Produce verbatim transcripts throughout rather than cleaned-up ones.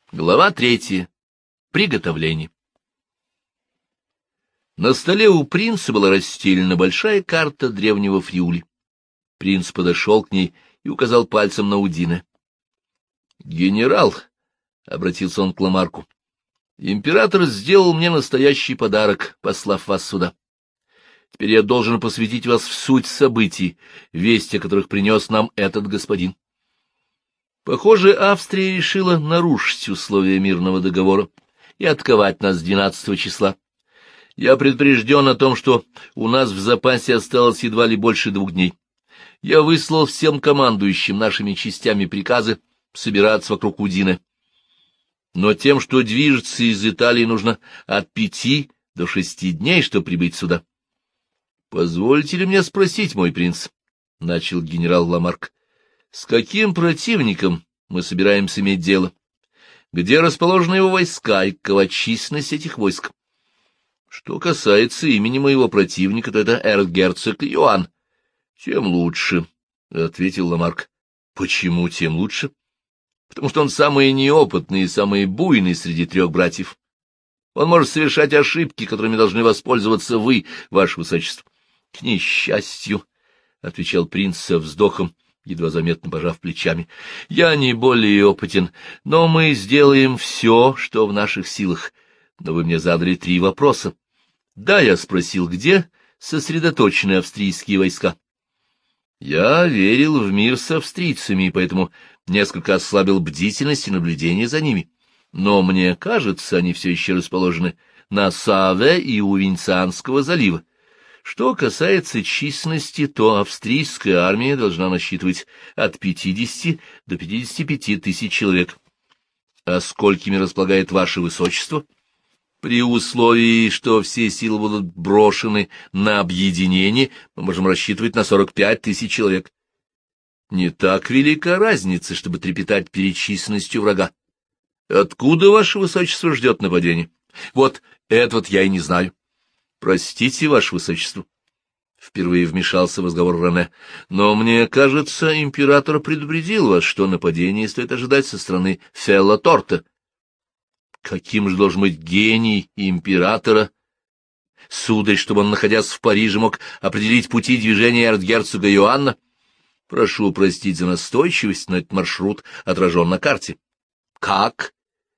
Глава третья. Приготовление. На столе у принца была расстелена большая карта древнего Фриули. Принц подошел к ней и указал пальцем на Удине. — Генерал, — обратился он к Ламарку, — император сделал мне настоящий подарок, послав вас сюда. Теперь я должен посвятить вас в суть событий, вести о которых принес нам этот господин. Похоже, Австрия решила нарушить условия мирного договора и отковать нас двенадцатого числа. Я предупрежден о том, что у нас в запасе осталось едва ли больше двух дней. Я выслал всем командующим нашими частями приказы собираться вокруг Удины. Но тем, что движется из Италии, нужно от пяти до шести дней, чтобы прибыть сюда. — Позвольте ли мне спросить, мой принц, — начал генерал Ламарк, — с каким противником мы собираемся иметь дело? Где расположены его войска и какова численность этих войск? Что касается имени моего противника, то это эрцгерцог Иоанн. — Тем лучше, — ответил Ламарк. — Почему тем лучше? — Потому что он самый неопытный и самый буйный среди трех братьев. Он может совершать ошибки, которыми должны воспользоваться вы, ваше высочество. — К несчастью, — отвечал принц со вздохом, едва заметно пожав плечами, — я не более опытен, но мы сделаем все, что в наших силах. Но вы мне задали три вопроса. Да, я спросил, где сосредоточены австрийские войска. Я верил в мир с австрийцами, и поэтому несколько ослабил бдительность и наблюдение за ними. Но мне кажется, они все еще расположены на Саве и у Венецианского залива. Что касается численности, то австрийская армия должна насчитывать от пятидесяти до пятидесяти пяти тысяч человек. А сколькими располагает ваше высочество? При условии, что все силы будут брошены на объединение, мы можем рассчитывать на сорок пять тысяч человек. Не так велика разница, чтобы трепетать перед численностью врага. Откуда ваше высочество ждет нападения? Вот это вот я и не знаю. Простите, ваше высочество. Впервые вмешался в разговор Рене. Но мне кажется, император предупредил вас, что нападение стоит ожидать со стороны Фелла Торта. Каким же должен быть гений императора, сударь, чтобы он, находясь в Париже, мог определить пути движения эрцгерцога Иоанна? Прошу простить за настойчивость, но этот маршрут отражен на карте. Как?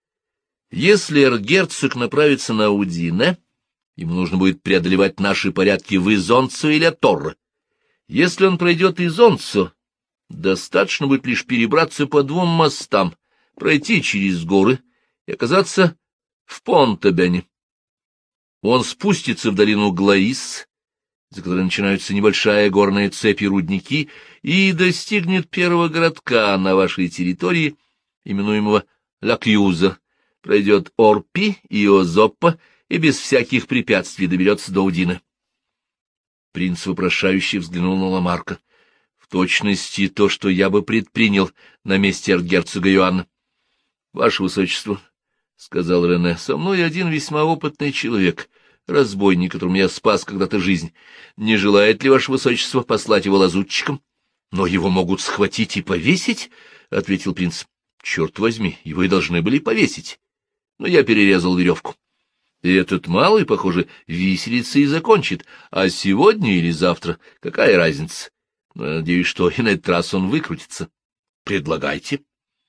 Если эрцгерцог направится на Удине, ему нужно будет преодолевать наши порядки в Изонцо или Торре. Если он пройдет Изонцо, достаточно будет лишь перебраться по двум мостам, пройти через горы и оказаться в Понтобене. Он спустится в долину Глаис, за которой начинаются небольшая горная цепь и рудники, и достигнет первого городка на вашей территории, именуемого Ла-Кьюза, пройдет Орпи и Озоппо и без всяких препятствий доберется до Удины. Принц вопрошающе взглянул на Ламарка. В точности то, что я бы предпринял на месте эрцгерцога Иоанна. — Ваше высочество, — сказал Рене, — со мной один весьма опытный человек, разбойник, которому я спас когда-то жизнь. Не желает ли ваше высочество послать его лазутчиком? — Но его могут схватить и повесить, — ответил принц. — Черт возьми, его и должны были повесить. Но я перерезал веревку. И этот малый, похоже, виселица и закончит, а сегодня или завтра какая разница? Но надеюсь, что и на этот раз он выкрутится. Предлагайте.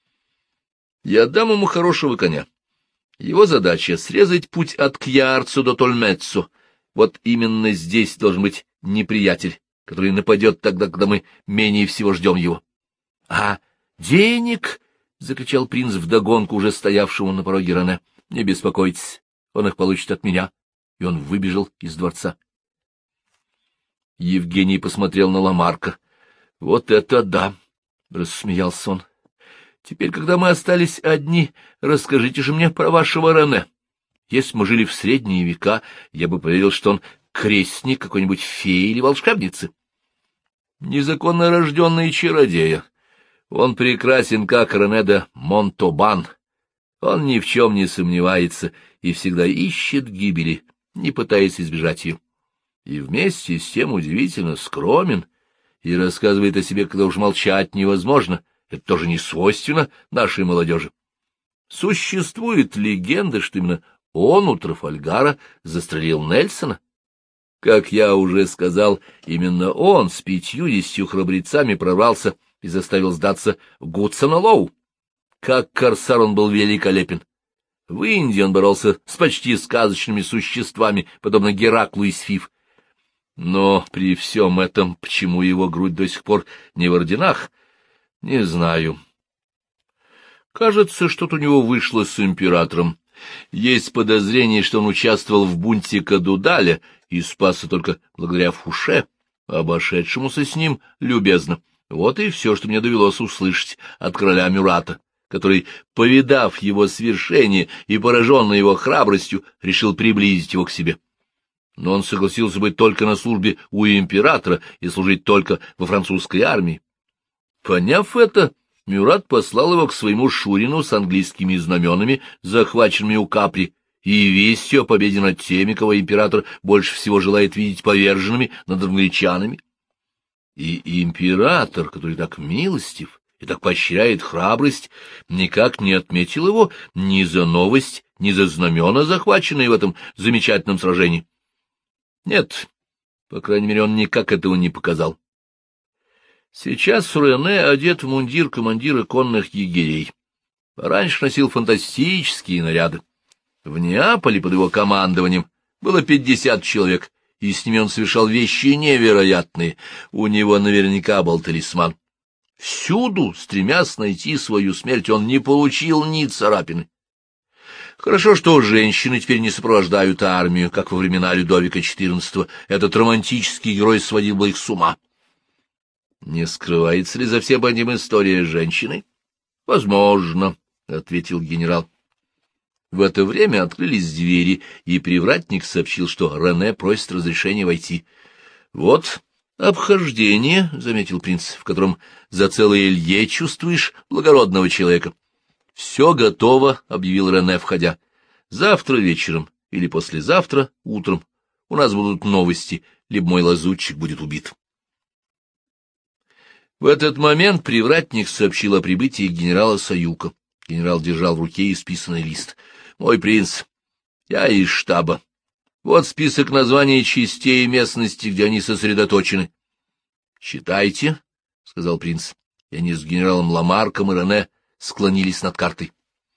Я дам ему хорошего коня. Его задача — срезать путь от Кьярцу до Тольмеццо. Вот именно здесь должен быть неприятель, который нападет тогда, когда мы менее всего ждем его. — А денег? — закричал принц вдогонку уже стоявшему на пороге Рене. — Не беспокойтесь, он их получит от меня. И он выбежал из дворца. Евгений посмотрел на Ламарка. — Вот это да! — рассмеялся он. — Теперь, когда мы остались одни, расскажите же мне про вашего Рене. Если мы жили в средние века, я бы поверил, что он крестник какой-нибудь феи или волшебницы. Незаконно рожденный чародея. Он прекрасен, как Рене де Монтобан. Он ни в чем не сомневается и всегда ищет гибели, не пытаясь избежать ее. И вместе с тем удивительно скромен и рассказывает о себе, когда уж молчать невозможно. Это тоже не свойственно нашей молодежи. Существует легенда, что именно он у Трафальгара застрелил Нельсона. Как я уже сказал, именно он с пятьюдесятью храбрецами прорвался и заставил сдаться Гудсона Лоу. Как корсар он был великолепен. В Индии он боролся с почти сказочными существами, подобно Гераклу из Фив. Но при всем этом, почему его грудь до сих пор не в орденах, не знаю. Кажется, что-то у него вышло с императором. Есть подозрение, что он участвовал в бунте Кадудаля и спасся только благодаря Фуше, обошедшемуся с ним любезно. Вот и все, что мне довелось услышать от короля Мюрата, который, повидав его свершение и пораженный его храбростью, решил приблизить его к себе. Но он согласился быть только на службе у императора и служить только во французской армии. Поняв это, Мюрат послал его к своему шурину с английскими знаменами, захваченными у Капри, и вестью о победе над теми, кого император больше всего желает видеть поверженными над англичанами. И император, который так милостив и так поощряет храбрость, никак не отметил его ни за новость, ни за знамена, захваченные в этом замечательном сражении. Нет, по крайней мере, он никак этого не показал. Сейчас Рене одет в мундир командира конных егерей. Раньше носил фантастические наряды. В Неаполе под его командованием было пятьдесят человек, и с ними он совершал вещи невероятные. У него наверняка был талисман. Всюду, стремясь найти свою смерть, он не получил ни царапины. Хорошо, что женщины теперь не сопровождают армию, как во времена Людовика четырнадцатого. Этот романтический герой сводил бы их с ума. Не скрывается ли за всем этим история женщины? — Возможно, — ответил генерал. В это время открылись двери, и привратник сообщил, что Рене просит разрешения войти. — Вот обхождение, — заметил принц, — в котором за целое лье чувствуешь благородного человека. — Все готово, — объявил Рене, входя. — Завтра вечером или послезавтра утром у нас будут новости, либо мой лазутчик будет убит. В этот момент привратник сообщил о прибытии генерала Саюка. Генерал держал в руке исписанный лист. — Мой принц, я из штаба. Вот список названий частей местности, где они сосредоточены. — Читайте, — сказал принц. И они с генералом Ламарком и Рене склонились над картой.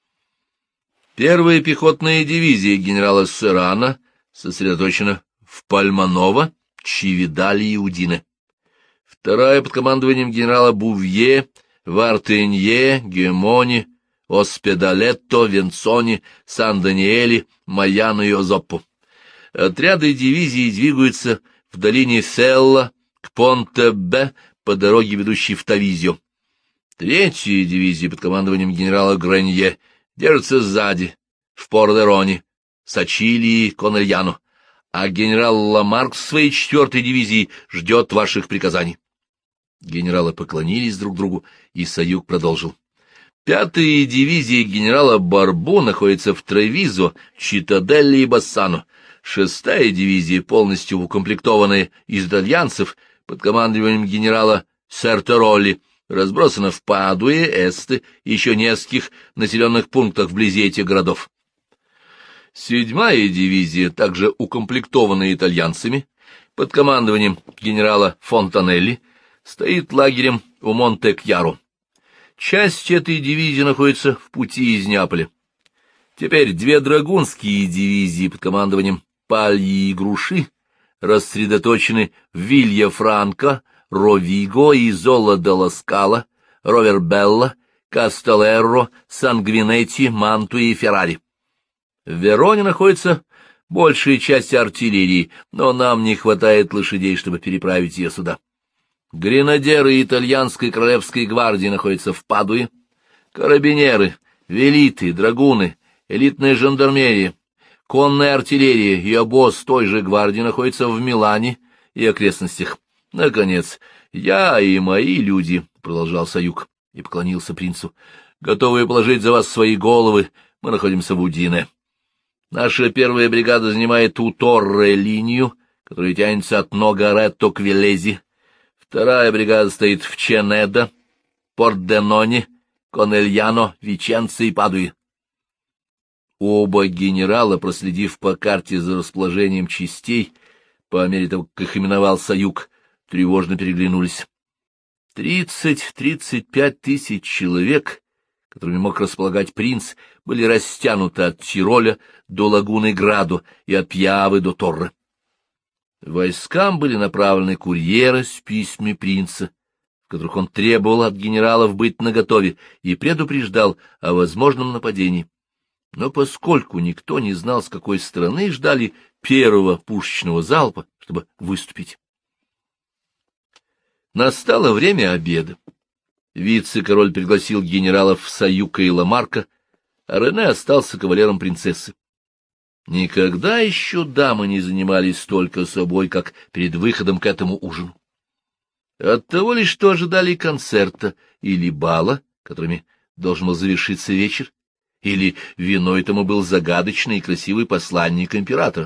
Первая пехотная дивизия генерала Серрана сосредоточена в Пальманово, Чивидале и Удине. Вторая под командованием генерала Бувье, Вартенье, Гемони, Оспедалетто, Венцони, Сан-Даниэли, Майяно и Озоппо. Отряды дивизии двигаются в долине Селла к Понте-Бе по дороге, ведущей в Тавизио. Третья дивизия под командованием генерала Гранье держится сзади, в Пор-де-Роне, Сачили и Конельяно, а генерал Ламарк с своей четвертой дивизией ждет ваших приказаний. Генералы поклонились друг другу, и Саюк продолжил. Пятая дивизия генерала Барбу находится в Тревизо, Читаделле и Бассано. Шестая дивизия, полностью укомплектованная из итальянцев, под командованием генерала Серторолли, разбросана в Падуе, Эсте и еще нескольких населенных пунктах вблизи этих городов. Седьмая дивизия, также укомплектованная итальянцами, под командованием генерала Фонтанелли, стоит лагерем у Монте-Кьяро. Часть этой дивизии находится в пути из Неаполя. Теперь две драгунские дивизии под командованием Пальи и Груши рассредоточены в Вилья-Франко, Ровиго и Зола-де-ла-Скала, Ровербелла, Кастелерро, Сангвинетти, Мантуи и Феррари. В Вероне находится большая часть артиллерии, но нам не хватает лошадей, чтобы переправить ее сюда. Гренадеры итальянской королевской гвардии находятся в Падуе, карабинеры, велиты, драгуны, элитная жандармерия, конная артиллерия и обоз той же гвардии находятся в Милане и окрестностях. Наконец, я и мои люди, — продолжал Саюк и поклонился принцу, — готовые положить за вас свои головы, мы находимся в Удине. Наша первая бригада занимает у Торре линию, которая тянется от Ногаретто к Велези. Вторая бригада стоит в Ченедо, Порт-де-Ноне, Конельяно, Виченце и Падуе. Оба генерала, проследив по карте за расположением частей, по мере того, как их именовал Саюк, тревожно переглянулись. Тридцать-тридцать пять тысяч человек, которыми мог располагать принц, были растянуты от Тироля до лагуны Градо и от Пьявы до Торре. Войскам были направлены курьеры с письмами принца, в которых он требовал от генералов быть наготове и предупреждал о возможном нападении. Но поскольку никто не знал, с какой стороны ждали первого пушечного залпа, чтобы выступить. Настало время обеда. Вице-король пригласил генералов Саюка и Ламарка, а Рене остался кавалером принцессы. Никогда еще дамы не занимались столько собой, как перед выходом к этому ужину. Оттого лишь что ожидали концерта или бала, которыми должен был завершиться вечер, или виной этому был загадочный и красивый посланник императора.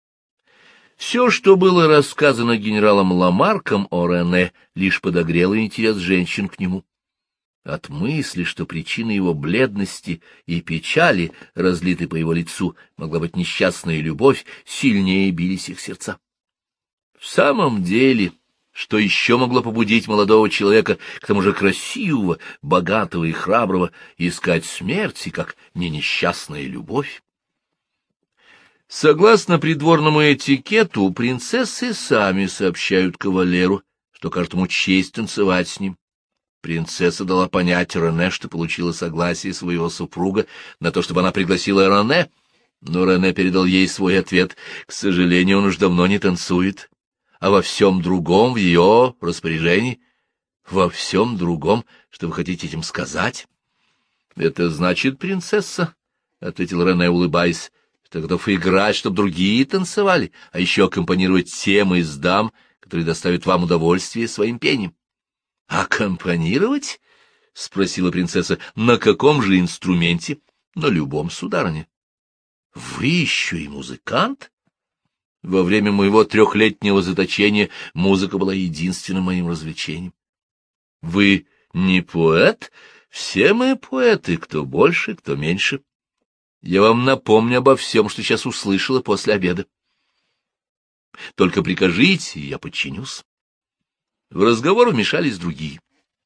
Все, что было рассказано генералом Ламарком о Рене, лишь подогрело интерес женщин к нему. От мысли, что причиной его бледности и печали, разлитой по его лицу, могла быть несчастная любовь, сильнее бились их сердца. В самом деле, что еще могло побудить молодого человека, к тому же красивого, богатого и храброго, искать смерти, как не несчастная любовь? Согласно придворному этикету, принцессы сами сообщают кавалеру, что каждому честь танцевать с ним. Принцесса дала понять Рене, что получила согласие своего супруга на то, чтобы она пригласила Рене, но Рене передал ей свой ответ. К сожалению, он уж давно не танцует, а во всем другом в ее распоряжении. Во всем другом, что вы хотите этим сказать? — Это значит, принцесса, — ответил Рене, улыбаясь, — что готов играть, чтобы другие танцевали, а еще аккомпанировать тем из дам, которые доставят вам удовольствие своим пением. — Аккомпанировать? — спросила принцесса. — На каком же инструменте? — На любом, сударыня. — Вы еще и музыкант? Во время моего трехлетнего заточения музыка была единственным моим развлечением. — Вы не поэт? Все мы поэты, кто больше, кто меньше. Я вам напомню обо всем, что сейчас услышала после обеда. Только прикажите, и я подчинюсь. В разговор вмешались другие.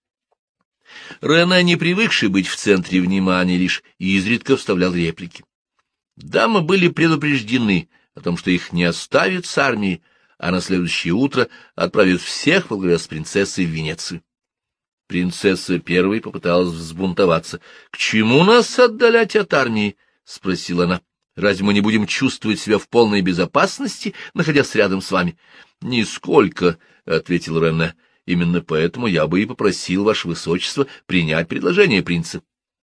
Рене, не привыкший быть в центре внимания, лишь изредка вставлял реплики. Дамы были предупреждены о том, что их не оставят с армией, а на следующее утро отправят всех во главе с принцессой в Венецию. Принцесса первой попыталась взбунтоваться. — К чему нас отдалять от армии? — спросила она. — Разве мы не будем чувствовать себя в полной безопасности, находясь рядом с вами? — Нисколько, — ответил Рене. — Именно поэтому я бы и попросил ваше высочество принять предложение принца.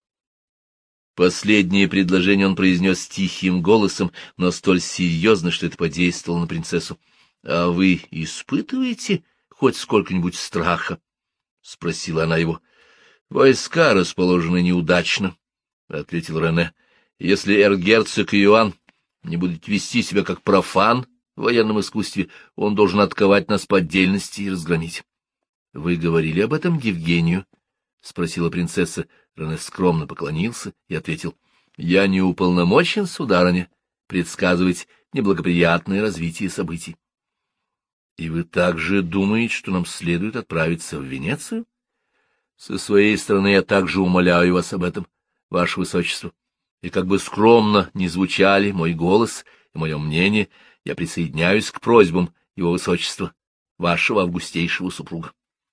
Последнее предложение он произнес тихим голосом, но столь серьезно, что это подействовало на принцессу. — А вы испытываете хоть сколько-нибудь страха? — спросила она его. — Войска расположены неудачно, — ответил Рене. — Если эрцгерцог Иоанн не будет вести себя как профан в военном искусстве, он должен отковать нас по отдельности и разгромить. — Вы говорили об этом Евгению? — спросила принцесса. Рене скромно поклонился и ответил. — Я не уполномочен, сударыня, предсказывать неблагоприятное развитие событий. — И вы также думаете, что нам следует отправиться в Венецию? — Со своей стороны я также умоляю вас об этом, ваше высочество. И как бы скромно ни звучали мой голос и мое мнение, я присоединяюсь к просьбам его высочества, вашего августейшего супруга.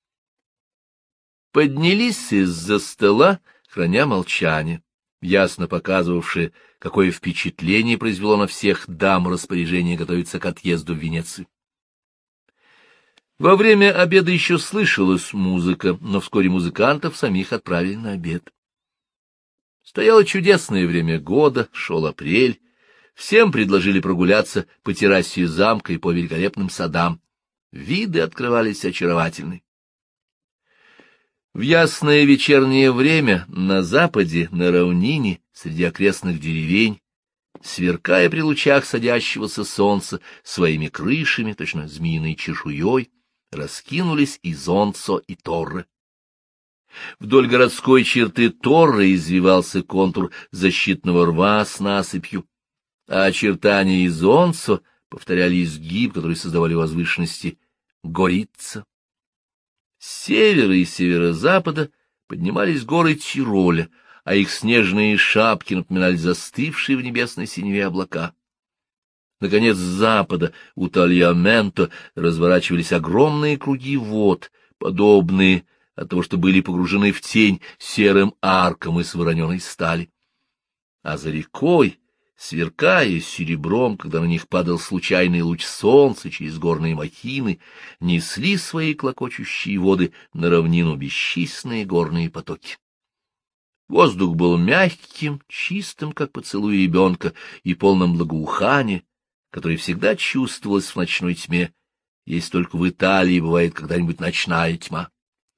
Поднялись из-за стола, храня молчание, ясно показывавшее, какое впечатление произвело на всех дам распоряжение готовиться к отъезду в Венецию. Во время обеда еще слышалась музыка, но вскоре музыкантов самих отправили на обед. Стояло чудесное время года, шел апрель. Всем предложили прогуляться по террасе замка и по великолепным садам. Виды открывались очаровательные. В ясное вечернее время на западе, на равнине, среди окрестных деревень, сверкая при лучах садящегося солнца своими крышами, точно змеиной чешуей, раскинулись Изонцо и Торре. Вдоль городской черты Торра извивался контур защитного рва с насыпью, а очертания Изонцо повторяли изгиб, который создавали возвышенности Горица. С севера и северо-запада поднимались горы Тироля, а их снежные шапки напоминали застывшие в небесной синеве облака. Наконец, с запада у Тальяменто разворачивались огромные круги вод, подобные от того, что были погружены в тень серым арком из вороненой стали. А за рекой, сверкая серебром, когда на них падал случайный луч солнца через горные махины, несли свои клокочущие воды на равнину бесчисленные горные потоки. Воздух был мягким, чистым, как поцелуй ребенка, и полным благоухания, которое всегда чувствовалось в ночной тьме, если только в Италии бывает когда-нибудь ночная тьма.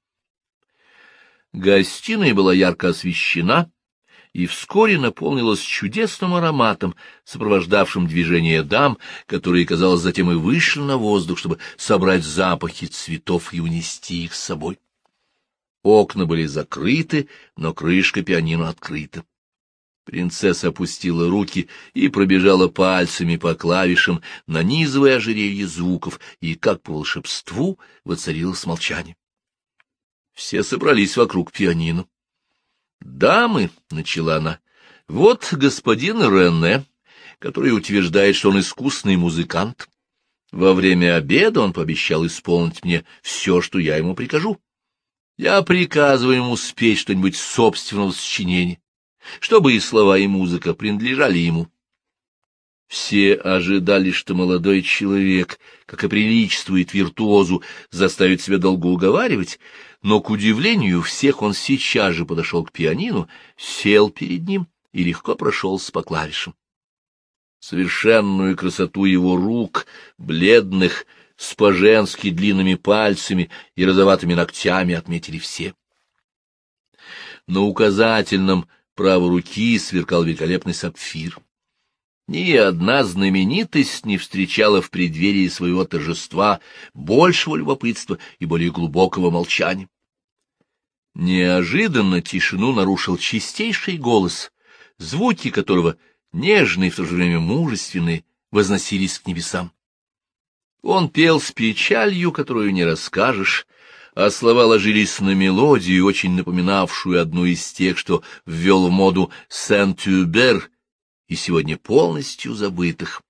Гостиная была ярко освещена и вскоре наполнилась чудесным ароматом, сопровождавшим движение дам, которые, казалось, затем и вышли на воздух, чтобы собрать запахи цветов и унести их с собой. Окна были закрыты, но крышка пианино открыта. Принцесса опустила руки и пробежала пальцами по клавишам, нанизывая ожерелье звуков, и, как по волшебству, воцарилось молчание. Все собрались вокруг пианино. «Дамы», — начала она, — «вот господин Рене, который утверждает, что он искусный музыкант. Во время обеда он пообещал исполнить мне все, что я ему прикажу. Я приказываю ему спеть что-нибудь собственного сочинения, чтобы и слова, и музыка принадлежали ему». Все ожидали, что молодой человек, как и приличествует виртуозу, заставит себя долго уговаривать, но, к удивлению всех, он сейчас же подошел к пианино, сел перед ним и легко прошелся по клавишам. Совершенную красоту его рук, бледных, с по-женски длинными пальцами и розоватыми ногтями, отметили все. На указательном правой руки сверкал великолепный сапфир. Ни одна знаменитость не встречала в преддверии своего торжества большего любопытства и более глубокого молчания. Неожиданно тишину нарушил чистейший голос, звуки которого, нежные и в то же время мужественные, возносились к небесам. Он пел с печалью, которую не расскажешь, а слова ложились на мелодию, очень напоминавшую одну из тех, что ввел в моду Сент-Юбер, и сегодня полностью забытых.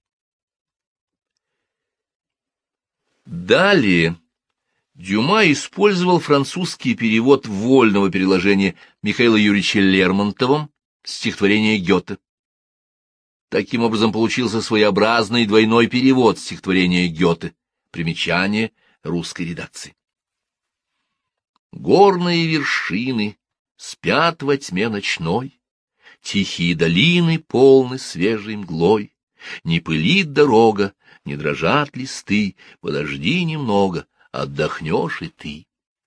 Далее Дюма использовал французский перевод вольного переложения Михаила Юрьевича Лермонтовым стихотворения Гёте. Таким образом получился своеобразный двойной перевод стихотворения Гёте, примечание русской редакции. Горные вершины спят во тьме ночной, тихие долины полны свежей мглой, не пылит дорога, не дрожат листы, подожди немного, отдохнешь и ты.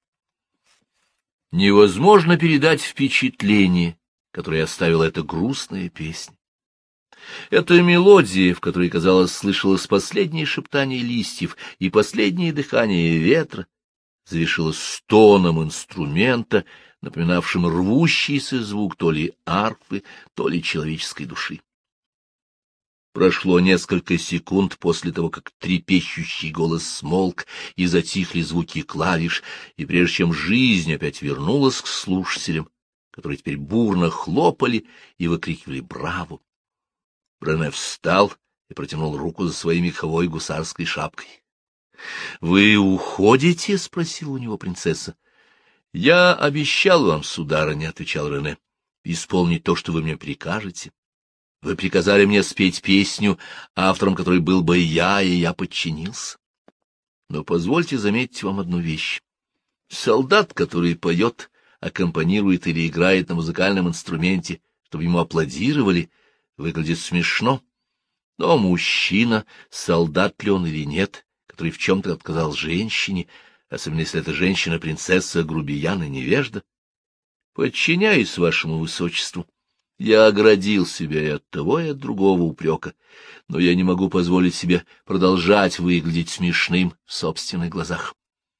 Невозможно передать впечатление, которое оставила эта грустная песня. Эта мелодия, в которой, казалось, слышалось последнее шептание листьев и последнее дыхание ветра, завершилась стоном инструмента, напоминавшим рвущийся звук то ли арфы, то ли человеческой души. Прошло несколько секунд после того, как трепещущий голос смолк и затихли звуки клавиш, и прежде чем жизнь опять вернулась к слушателям, которые теперь бурно хлопали и выкрикивали «Браво!», Рене встал и протянул руку за своей меховой гусарской шапкой. — Вы уходите? — спросила у него принцесса. — Я обещал вам, сударыня, — отвечал Рене, — исполнить то, что вы мне прикажете. Вы приказали мне спеть песню, автором которой был бы я, и я подчинился. Но позвольте заметить вам одну вещь. Солдат, который поет, аккомпанирует или играет на музыкальном инструменте, чтобы ему аплодировали, выглядит смешно. Но мужчина, солдат ли он или нет, который в чем-то отказал женщине, особенно если эта женщина-принцесса, грубиян и невежда, подчиняюсь вашему высочеству. Я оградил себя и от того, и от другого упрека, но я не могу позволить себе продолжать выглядеть смешным в собственных глазах.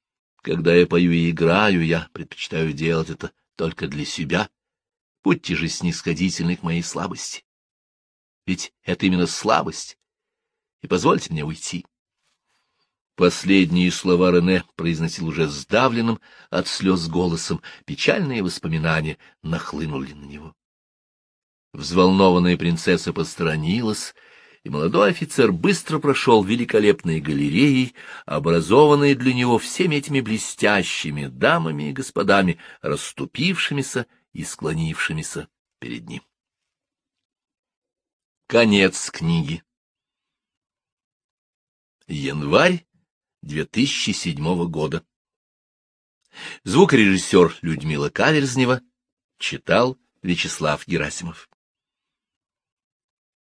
Когда я пою и играю, я предпочитаю делать это только для себя. Будьте же снисходительны к моей слабости. Ведь это именно слабость. И позвольте мне уйти. Последние слова Рене произносил уже сдавленным от слез голосом. Печальные воспоминания нахлынули на него. Взволнованная принцесса посторонилась, и молодой офицер быстро прошел великолепной галереей, образованной для него всеми этими блестящими дамами и господами, расступившимися и склонившимися перед ним. Конец книги. Январь две тысячи седьмого года. Звукорежиссер Людмила Каверзнева читал Вячеслав Герасимов.